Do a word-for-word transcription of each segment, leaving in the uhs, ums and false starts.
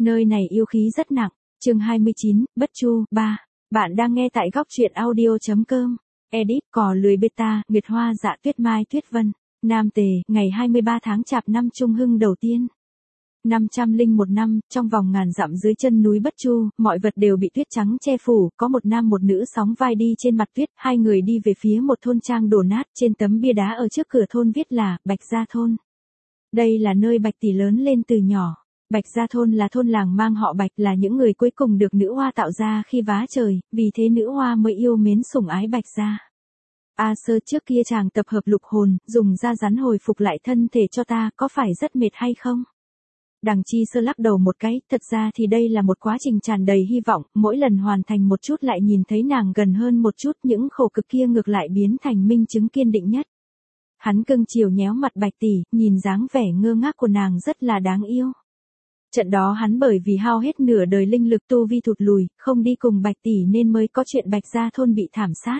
Nơi này yêu khí rất nặng. Chương hai mươi chín, Bất Chu, ba. Bạn đang nghe tại góc truyện audio.com. Edit cò lười beta, Nguyệt Hoa Dạ Tuyết Mai Tuyết Vân. Nam Tề, ngày hai mươi ba tháng Chạp năm Trung Hưng đầu tiên. năm trăm lẻ một năm, trong vòng ngàn dặm dưới chân núi Bất Chu, mọi vật đều bị tuyết trắng che phủ, có một nam một nữ sóng vai đi trên mặt tuyết, hai người đi về phía một thôn trang đổ nát, trên tấm bia đá ở trước cửa thôn viết là, Bạch Gia Thôn. Đây là nơi Bạch Tỷ lớn lên từ nhỏ. Bạch Gia Thôn là thôn làng mang họ Bạch, là những người cuối cùng được nữ hoa tạo ra khi vá trời, vì thế nữ hoa mới yêu mến sủng ái Bạch Gia. A Sơ, trước kia chàng tập hợp lục hồn, dùng da rắn hồi phục lại thân thể cho ta, có phải rất mệt hay không? Đằng Chi Sơ lắc đầu một cái, thật ra thì đây là một quá trình tràn đầy hy vọng, mỗi lần hoàn thành một chút lại nhìn thấy nàng gần hơn một chút, những khổ cực kia ngược lại biến thành minh chứng kiên định nhất. Hắn cưng chiều nhéo mặt Bạch Tỷ, nhìn dáng vẻ ngơ ngác của nàng rất là đáng yêu. Trận đó hắn bởi vì hao hết nửa đời linh lực tu vi thụt lùi, không đi cùng Bạch Tỷ nên mới có chuyện Bạch Gia Thôn bị thảm sát.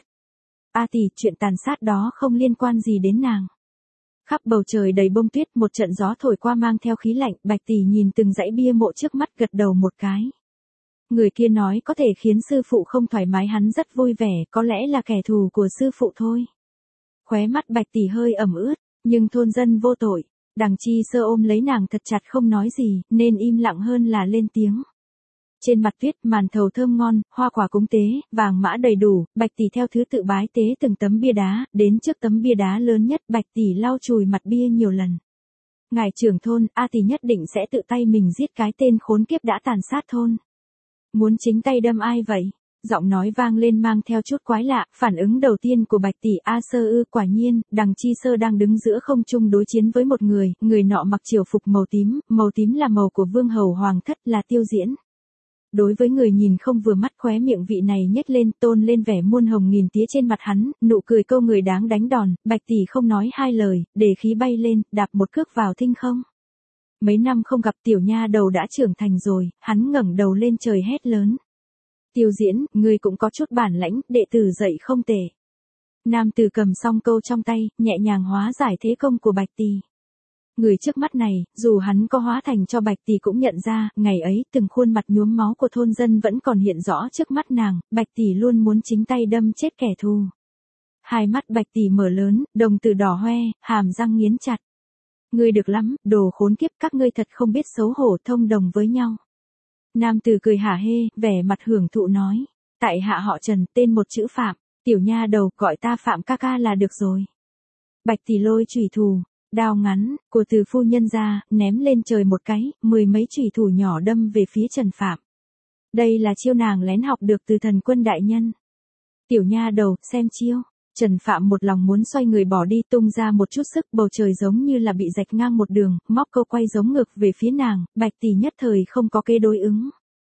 A Tỷ, chuyện tàn sát đó không liên quan gì đến nàng. Khắp bầu trời đầy bông tuyết, một trận gió thổi qua mang theo khí lạnh, Bạch Tỷ nhìn từng dãy bia mộ trước mắt gật đầu một cái. Người kia nói có thể khiến sư phụ không thoải mái, hắn rất vui vẻ, có lẽ là kẻ thù của sư phụ thôi. Khóe mắt Bạch Tỷ hơi ẩm ướt, nhưng thôn dân vô tội. Đằng Chi Sơ ôm lấy nàng thật chặt không nói gì, nên im lặng hơn là lên tiếng. Trên mặt tuyết, màn thầu thơm ngon, hoa quả cúng tế, vàng mã đầy đủ, Bạch Tỷ theo thứ tự bái tế từng tấm bia đá, đến trước tấm bia đá lớn nhất, Bạch Tỷ lau chùi mặt bia nhiều lần. Ngài trưởng thôn, A Tỷ nhất định sẽ tự tay mình giết cái tên khốn kiếp đã tàn sát thôn. Muốn chính tay đâm ai vậy? Giọng nói vang lên mang theo chút quái lạ, phản ứng đầu tiên của Bạch Tỷ. A Sơ ư, quả nhiên, Đằng Chi Sơ đang đứng giữa không trung đối chiến với một người, người nọ mặc triều phục màu tím, màu tím là màu của vương hầu hoàng thất, là Tiêu Diễn. Đối với người nhìn không vừa mắt, khóe miệng vị này nhếch lên, tôn lên vẻ muôn hồng nghìn tía trên mặt hắn, nụ cười câu người đáng đánh đòn. Bạch Tỷ không nói hai lời, để khí bay lên, đạp một cước vào thinh không. Mấy năm không gặp tiểu nha đầu đã trưởng thành rồi, hắn ngẩng đầu lên trời hét lớn. Tiêu Diễn, ngươi cũng có chút bản lãnh, đệ tử dạy không tệ. Nam tử cầm song câu trong tay, nhẹ nhàng hóa giải thế công của Bạch Tỷ. Người trước mắt này, dù hắn có hóa thành cho Bạch Tỷ cũng nhận ra, ngày ấy, từng khuôn mặt nhuốm máu của thôn dân vẫn còn hiện rõ trước mắt nàng, Bạch Tỷ luôn muốn chính tay đâm chết kẻ thù. Hai mắt Bạch Tỷ mở lớn, đồng tử đỏ hoe, hàm răng nghiến chặt. Ngươi được lắm, đồ khốn kiếp, các ngươi thật không biết xấu hổ, thông đồng với nhau. Nam tử cười hả hê, vẻ mặt hưởng thụ nói. Tại hạ họ Trần, tên một chữ Phạm, tiểu nha đầu, gọi ta Phạm ca ca là được rồi. Bạch Tỷ lôi chủy thủ, đao ngắn, của từ phu nhân ra, ném lên trời một cái, mười mấy chủy thủ nhỏ đâm về phía Trần Phạm. Đây là chiêu nàng lén học được từ thần quân đại nhân. Tiểu nha đầu, xem chiêu. Trần Phạm một lòng muốn xoay người bỏ đi, tung ra một chút sức, bầu trời giống như là bị rạch ngang một đường, móc câu quay giống ngược về phía nàng, Bạch Tỷ nhất thời không có kế đối ứng.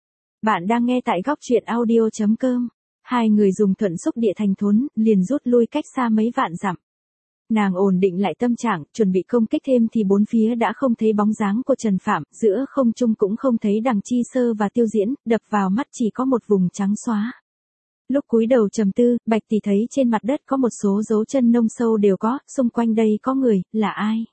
Bạn đang nghe tại góc truyện audio.com. Hai người dùng thuận xúc địa thành thốn, liền rút lui cách xa mấy vạn dặm. Nàng ổn định lại tâm trạng, chuẩn bị công kích thêm thì bốn phía đã không thấy bóng dáng của Trần Phạm, giữa không trung cũng không thấy Đằng Chi Sơ và Tiêu Diễn, đập vào mắt chỉ có một vùng trắng xóa. Lúc cúi đầu trầm tư, Bạch Tỷ thấy trên mặt đất có một số dấu chân nông sâu đều có, xung quanh đây có người, là ai?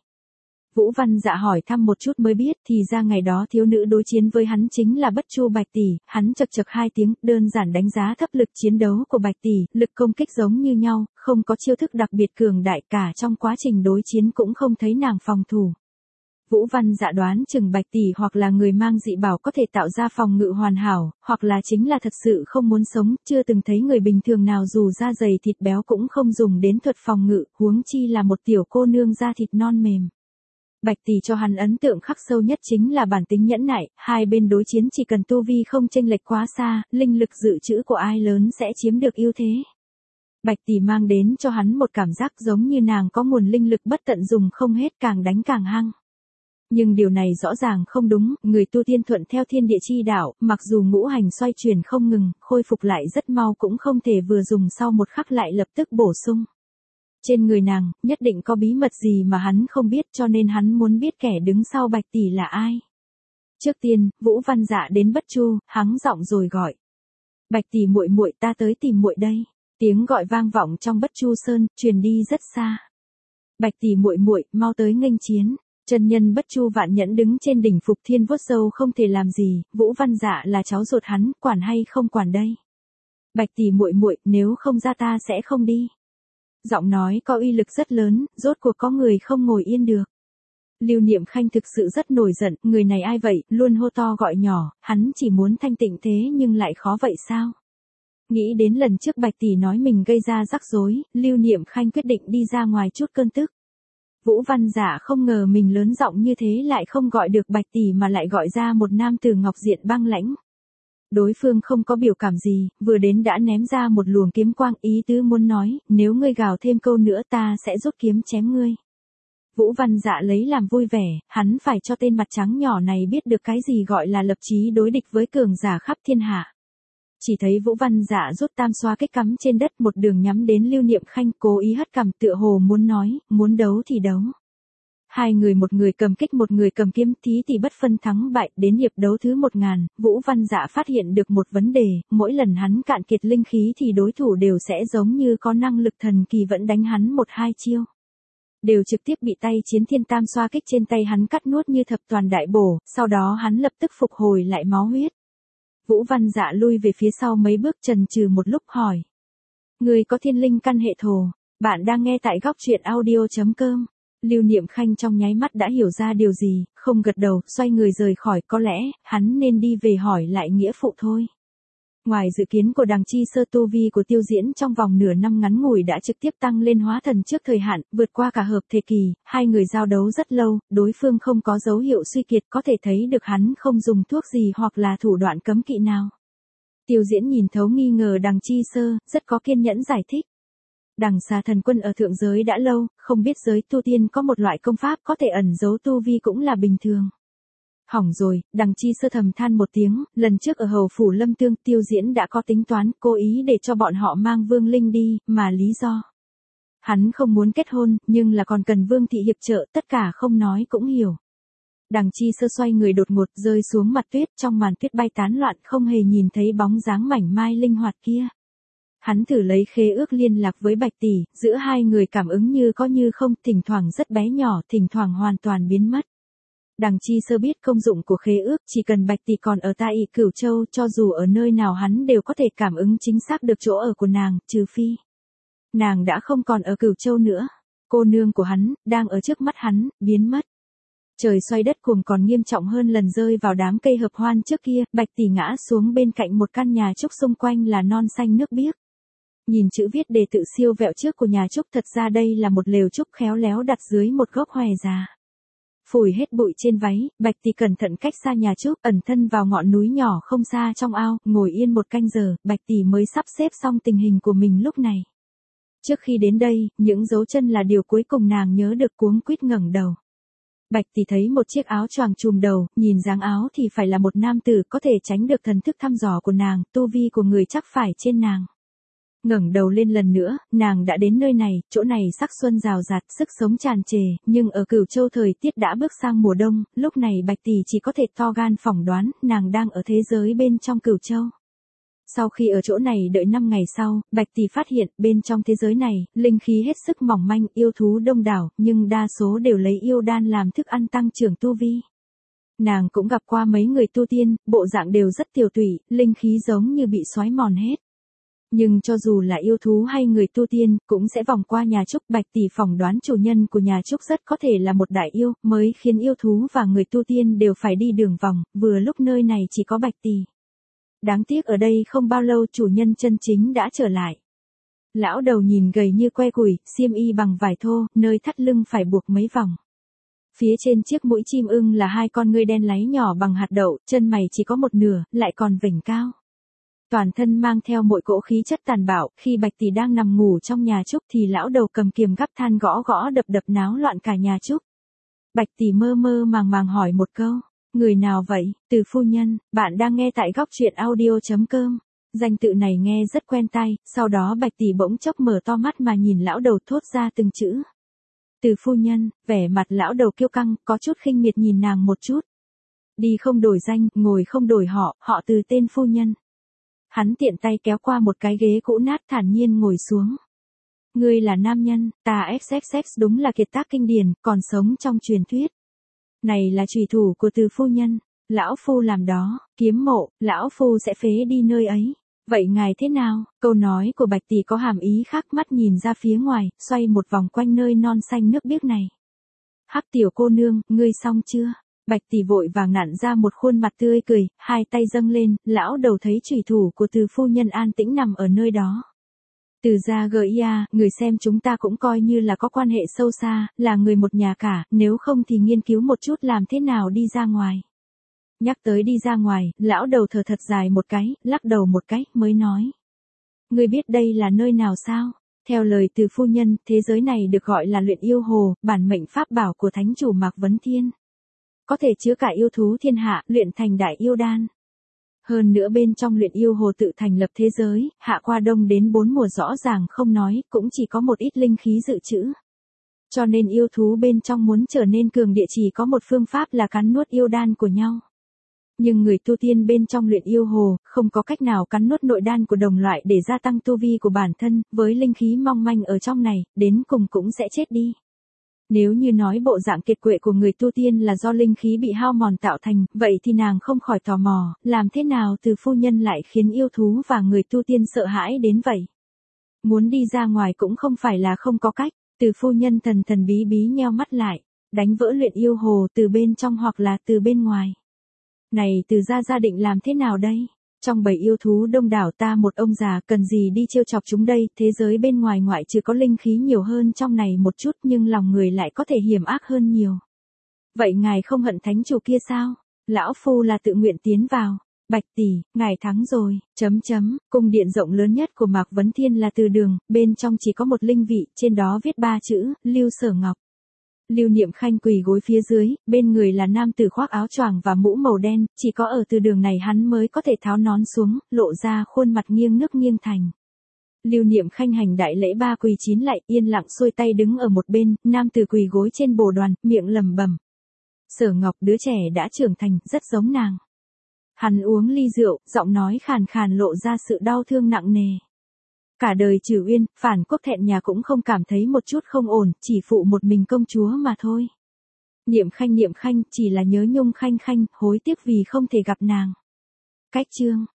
Vũ Văn Dạ hỏi thăm một chút mới biết, thì ra ngày đó thiếu nữ đối chiến với hắn chính là Bất Chu Bạch Tỷ. Hắn chậc chậc hai tiếng, đơn giản đánh giá thấp lực chiến đấu của Bạch Tỷ, lực công kích giống như nhau, không có chiêu thức đặc biệt cường đại, cả trong quá trình đối chiến cũng không thấy nàng phòng thủ. Vũ Văn Dạ đoán chừng Bạch Tỷ hoặc là người mang dị bảo có thể tạo ra phòng ngự hoàn hảo, hoặc là chính là thật sự không muốn sống, chưa từng thấy người bình thường nào dù da dày thịt béo cũng không dùng đến thuật phòng ngự, huống chi là một tiểu cô nương da thịt non mềm. Bạch Tỷ cho hắn ấn tượng khắc sâu nhất chính là bản tính nhẫn nại, hai bên đối chiến chỉ cần tu vi không chênh lệch quá xa, linh lực dự trữ của ai lớn sẽ chiếm được ưu thế. Bạch Tỷ mang đến cho hắn một cảm giác giống như nàng có nguồn linh lực bất tận dùng không hết, càng đánh càng hăng. Nhưng điều này rõ ràng không đúng, người tu tiên thuận theo thiên địa chi đạo, mặc dù ngũ hành xoay chuyển không ngừng, khôi phục lại rất mau cũng không thể vừa dùng sau một khắc lại lập tức bổ sung. Trên người nàng, nhất định có bí mật gì mà hắn không biết, cho nên hắn muốn biết kẻ đứng sau Bạch Tỷ là ai. Trước tiên, Vũ Văn Dạ đến Bất Chu, hắng giọng rồi gọi. Bạch Tỷ muội muội, ta tới tìm muội đây. Tiếng gọi vang vọng trong Bất Chu Sơn, truyền đi rất xa. Bạch Tỷ muội muội, mau tới nghênh chiến. Chân nhân Bất Chu Vạn Nhẫn đứng trên đỉnh Phục Thiên vuốt râu không thể làm gì, Vũ Văn Dạ là cháu ruột hắn, quản hay không quản đây. Bạch tỷ muội muội, nếu không ra ta sẽ không đi. Giọng nói có uy lực rất lớn, rốt cuộc có người không ngồi yên được. Lưu Niệm Khanh thực sự rất nổi giận, người này ai vậy, luôn hô to gọi nhỏ, hắn chỉ muốn thanh tịnh thế nhưng lại khó vậy sao? Nghĩ đến lần trước Bạch tỷ nói mình gây ra rắc rối, Lưu Niệm Khanh quyết định đi ra ngoài chút cơn tức. Vũ Văn Dạ không ngờ mình lớn giọng như thế lại không gọi được Bạch tỷ mà lại gọi ra một nam tử ngọc diện băng lãnh. Đối phương không có biểu cảm gì, vừa đến đã ném ra một luồng kiếm quang, ý tứ muốn nói, nếu ngươi gào thêm câu nữa ta sẽ rút kiếm chém ngươi. Vũ Văn Dạ lấy làm vui vẻ, hắn phải cho tên mặt trắng nhỏ này biết được cái gì gọi là lập chí đối địch với cường giả khắp thiên hạ. Chỉ thấy Vũ Văn Dạ rút tam xoa kích cắm trên đất một đường nhắm đến Lưu Niệm Khanh, cố ý hất cằm tựa hồ muốn nói, muốn đấu thì đấu. Hai người một người cầm kích một người cầm kiếm, thí thì bất phân thắng bại. Đến hiệp đấu thứ một ngàn, Vũ Văn Dạ phát hiện được một vấn đề, mỗi lần hắn cạn kiệt linh khí thì đối thủ đều sẽ giống như có năng lực thần kỳ vẫn đánh hắn một hai chiêu. Đều trực tiếp bị tay chiến thiên tam xoa kích trên tay hắn cắt nuốt như thập toàn đại bổ, sau đó hắn lập tức phục hồi lại máu huyết. Vũ Văn Dạ lui về phía sau mấy bước chần chừ một lúc hỏi. Người có thiên linh căn hệ thổ, bạn đang nghe tại góc truyện audio.com. Lưu Niệm Khanh trong nháy mắt đã hiểu ra điều gì, không gật đầu, xoay người rời khỏi, có lẽ, hắn nên đi về hỏi lại nghĩa phụ thôi. Ngoài dự kiến của Đằng Chi Sơ, tu vi của Tiêu Diễn trong vòng nửa năm ngắn ngủi đã trực tiếp tăng lên hóa thần trước thời hạn, vượt qua cả hợp thể kỳ, hai người giao đấu rất lâu, đối phương không có dấu hiệu suy kiệt, có thể thấy được hắn không dùng thuốc gì hoặc là thủ đoạn cấm kỵ nào. Tiêu Diễn nhìn thấu nghi ngờ Đằng Chi Sơ, rất có kiên nhẫn giải thích. Đằng Xà Thần Quân ở thượng giới đã lâu, không biết giới tu tiên có một loại công pháp có thể ẩn giấu tu vi cũng là bình thường. Hỏng rồi, Đằng Chi Sơ thầm than một tiếng, lần trước ở Hầu Phủ Lâm Tương, Tiêu Diễn đã có tính toán, cố ý để cho bọn họ mang Vương Linh đi, mà lý do. Hắn không muốn kết hôn, nhưng là còn cần Vương Thị hiệp trợ, tất cả không nói cũng hiểu. Đằng Chi Sơ xoay người đột ngột rơi xuống mặt tuyết, trong màn tuyết bay tán loạn, không hề nhìn thấy bóng dáng mảnh mai linh hoạt kia. Hắn thử lấy khế ước liên lạc với Bạch tỷ, giữa hai người cảm ứng như có như không, thỉnh thoảng rất bé nhỏ, thỉnh thoảng hoàn toàn biến mất. Đằng Chi Sơ biết công dụng của khế ước, chỉ cần Bạch tỷ còn ở tại Cửu Châu, cho dù ở nơi nào hắn đều có thể cảm ứng chính xác được chỗ ở của nàng, trừ phi nàng đã không còn ở Cửu Châu nữa. Cô nương của hắn, đang ở trước mắt hắn, biến mất. Trời xoay đất cuồng còn nghiêm trọng hơn lần rơi vào đám cây hợp hoan trước kia, Bạch tỷ ngã xuống bên cạnh một căn nhà trúc, xung quanh là non xanh nước biếc. Nhìn chữ viết đề tự siêu vẹo trước của nhà trúc, thật ra đây là một lều trúc khéo léo đặt dưới một gốc hòe già. Phủi hết bụi trên váy, Bạch tỷ cẩn thận cách xa nhà trúc, ẩn thân vào ngọn núi nhỏ không xa trong ao, ngồi yên một canh giờ, Bạch tỷ mới sắp xếp xong tình hình của mình lúc này. Trước khi đến đây, những dấu chân là điều cuối cùng nàng nhớ được, cuống quýt ngẩng đầu. Bạch tỷ thấy một chiếc áo choàng trùm đầu, nhìn dáng áo thì phải là một nam tử, có thể tránh được thần thức thăm dò của nàng, tu vi của người chắc phải trên nàng. Ngẩng đầu lên lần nữa, nàng đã đến nơi này, chỗ này sắc xuân rào rạt, sức sống tràn trề, nhưng ở Cửu Châu thời tiết đã bước sang mùa đông, lúc này Bạch tỷ chỉ có thể to gan phỏng đoán, nàng đang ở thế giới bên trong Cửu Châu. Sau khi ở chỗ này đợi năm ngày sau, Bạch tỷ phát hiện, bên trong thế giới này, linh khí hết sức mỏng manh, yêu thú đông đảo, nhưng đa số đều lấy yêu đan làm thức ăn tăng trưởng tu vi. Nàng cũng gặp qua mấy người tu tiên, bộ dạng đều rất tiều tụy, linh khí giống như bị xói mòn hết. Nhưng cho dù là yêu thú hay người tu tiên, cũng sẽ vòng qua nhà trúc. Bạch tỷ phỏng đoán chủ nhân của nhà trúc rất có thể là một đại yêu, mới khiến yêu thú và người tu tiên đều phải đi đường vòng, vừa lúc nơi này chỉ có Bạch tỷ. Đáng tiếc ở đây không bao lâu chủ nhân chân chính đã trở lại. Lão đầu nhìn gầy như que củi, xiêm y bằng vải thô, nơi thắt lưng phải buộc mấy vòng. Phía trên chiếc mũi chim ưng là hai con ngươi đen láy nhỏ bằng hạt đậu, chân mày chỉ có một nửa, lại còn vểnh cao. Toàn thân mang theo mọi cỗ khí chất tàn bạo, khi Bạch tỷ đang nằm ngủ trong nhà trúc thì lão đầu cầm kiềm gắp than gõ gõ đập đập náo loạn cả nhà trúc. Bạch tỷ mơ mơ màng màng hỏi một câu, người nào vậy? Từ phu nhân, bạn đang nghe tại góc truyện audio.com. Danh tự này nghe rất quen tai, sau đó Bạch tỷ bỗng chốc mở to mắt mà nhìn lão đầu thốt ra từng chữ. Từ phu nhân, vẻ mặt lão đầu kiêu căng, có chút khinh miệt nhìn nàng một chút. Đi không đổi danh, ngồi không đổi họ, họ Từ tên phu nhân. Hắn tiện tay kéo qua một cái ghế cũ nát, thản nhiên ngồi xuống. Ngươi là nam nhân, ta ép xếp xếp đúng là kiệt tác kinh điển, còn sống trong truyền thuyết. Này là trùy thủ của Từ phu nhân, lão phu làm đó, kiếm mộ, lão phu sẽ phế đi nơi ấy. Vậy ngài thế nào? Câu nói của Bạch tỷ có hàm ý khác, mắt nhìn ra phía ngoài, xoay một vòng quanh nơi non xanh nước biếc này. Hắc tiểu cô nương, ngươi xong chưa? Bạch tỷ vội vàng nặn ra một khuôn mặt tươi cười, hai tay dâng lên, lão đầu thấy trùy thủ của Từ phu nhân an tĩnh nằm ở nơi đó. Từ gia gia, người xem chúng ta cũng coi như là có quan hệ sâu xa, là người một nhà cả, nếu không thì nghiên cứu một chút làm thế nào đi ra ngoài. Nhắc tới đi ra ngoài, lão đầu thở thật dài một cái, lắc đầu một cái, mới nói. Ngươi biết đây là nơi nào sao? Theo lời Từ phu nhân, thế giới này được gọi là luyện yêu hồ, bản mệnh pháp bảo của thánh chủ Mạc Vấn Thiên. Có thể chứa cả yêu thú thiên hạ, luyện thành đại yêu đan. Hơn nữa bên trong luyện yêu hồ tự thành lập thế giới, hạ qua đông đến bốn mùa rõ ràng không nói, cũng chỉ có một ít linh khí dự trữ. Cho nên yêu thú bên trong muốn trở nên cường địa chỉ có một phương pháp là cắn nuốt yêu đan của nhau. Nhưng người tu tiên bên trong luyện yêu hồ, không có cách nào cắn nuốt nội đan của đồng loại để gia tăng tu vi của bản thân, với linh khí mong manh ở trong này, đến cùng cũng sẽ chết đi. Nếu như nói bộ dạng kiệt quệ của người tu tiên là do linh khí bị hao mòn tạo thành, vậy thì nàng không khỏi tò mò, làm thế nào Từ phu nhân lại khiến yêu thú và người tu tiên sợ hãi đến vậy? Muốn đi ra ngoài cũng không phải là không có cách, Từ phu nhân thần thần bí bí nheo mắt lại, đánh vỡ luyện yêu hồ từ bên trong hoặc là từ bên ngoài. Này Từ gia gia định làm thế nào đây? Trong bầy yêu thú đông đảo ta một ông già, cần gì đi trêu chọc chúng đây, thế giới bên ngoài ngoại trừ có linh khí nhiều hơn trong này một chút nhưng lòng người lại có thể hiểm ác hơn nhiều. Vậy ngài không hận thánh chủ kia sao? Lão phu là tự nguyện tiến vào. Bạch tỷ, ngài thắng rồi, chấm chấm, cung điện rộng lớn nhất của Mạc Vấn Thiên là Từ đường, bên trong chỉ có một linh vị, trên đó viết ba chữ, Lưu Sở Ngọc. Lưu Niệm Khanh quỳ gối phía dưới, bên người là nam tử khoác áo choàng và mũ màu đen, chỉ có ở Từ đường này hắn mới có thể tháo nón xuống, lộ ra khuôn mặt nghiêng nước nghiêng thành. Lưu Niệm Khanh hành đại lễ ba quỳ chín lạy, yên lặng xuôi tay đứng ở một bên, nam tử quỳ gối trên bồ đoàn, miệng lẩm bẩm. Sở Ngọc đứa trẻ đã trưởng thành, rất giống nàng. Hắn uống ly rượu, giọng nói khàn khàn lộ ra sự đau thương nặng nề. Cả đời trừ uyên, phản quốc thẹn nhà cũng không cảm thấy một chút không ổn, chỉ phụ một mình công chúa mà thôi. Niệm Khanh Niệm Khanh chỉ là nhớ nhung Khanh Khanh, hối tiếc vì không thể gặp nàng. Cách chương.